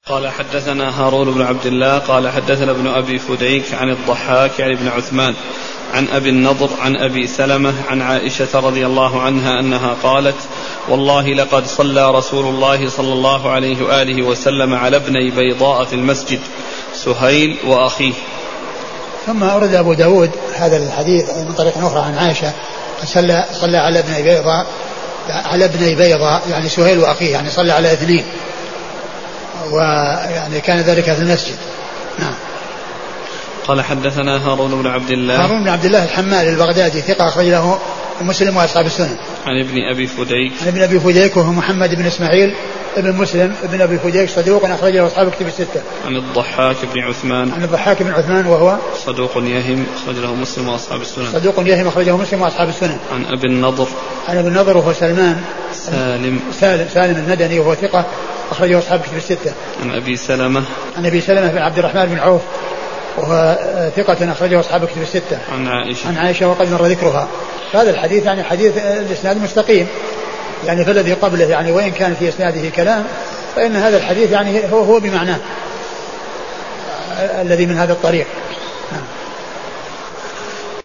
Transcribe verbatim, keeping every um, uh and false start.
قال حدثنا هارون بن عبد الله قال حدثنا ابن أبي فديك عن الضحاك عن ابن عثمان عن أبي النضر عن أبي سلمة عن عائشة رضي الله عنها أنها قالت: والله لقد صلى رسول الله صلى الله عليه وآله وسلم على ابني بيضاء في المسجد، سهيل وأخيه. ثم أورد أبو داود هذا الحديث من طريق أخرى عن عائشة: صلى, صلى على ابني بيضاء على ابني بيضاء يعني سهيل وأخيه، يعني صلى على اثنين، ويعني كان ذلك في المسجد. نعم. قال حدثنا هارون بن عبد الله هارون بن عبد الله الحمال البغدادي ثقة أخرج له مسلم وأصحاب السنن. عن ابن أبي فديك عن ابن أبي فديك وهو محمد بن إسماعيل ابن مسلم ابن أبي فديك صدوق أخرج له أصحاب الكتب الستة. عن الضحاك بن عثمان عن الضحاك بن عثمان وهو صدوق يهم أخرج له مسلم وأصحاب السنن. صدوق يهم أخرجه مسلم وأصحاب السنن. عن أبي النضر عن أبي النضر وهو سلمان سالم سالم, سالم المدني وهو ثقة أخرجه أصحاب الكتب الستة. عن أبي سلمة عن أبي سلمة بن عبد الرحمن بن عوف وهو ثقة أخرجه أصحاب الكتب الستة. عن عائشة عن عائشة وقد مر ذكرها. هذا الحديث يعني حديث الإسناد مستقيم، يعني فالذي قبله يعني وإن كان في إسناده كلام فإن هذا الحديث يعني هو هو بمعناه الذي من هذا الطريق.